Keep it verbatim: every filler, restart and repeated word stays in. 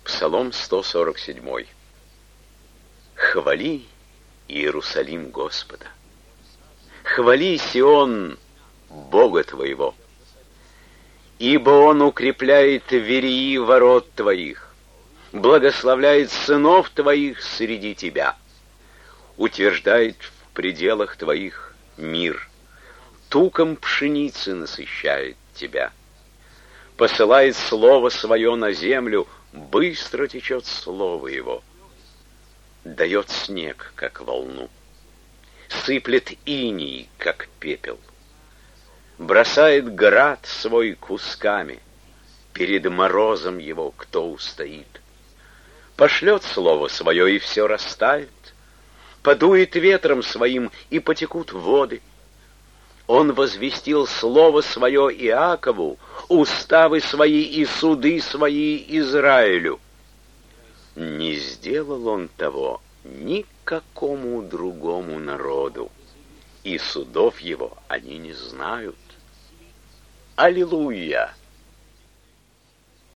Псалом сто сорок семь. Хвали, Иерусалим, Господа! Хвали, Сион, Бога твоего! Ибо Он укрепляет верии ворот твоих, благословляет сынов твоих среди тебя, утверждает в пределах твоих мир, туком пшеницы насыщает тебя, посылает слово свое на землю, быстро течет слово его, дает снег, как волну, сыплет иней, как пепел, бросает град свой кусками, перед морозом его кто устоит, пошлет слово свое, и все растает, подует ветром своим, и потекут воды. Он возвестил слово свое Иакову, уставы свои и суды свои Израилю. Не сделал он того никакому другому народу, и судов его они не знают. Аллилуйя!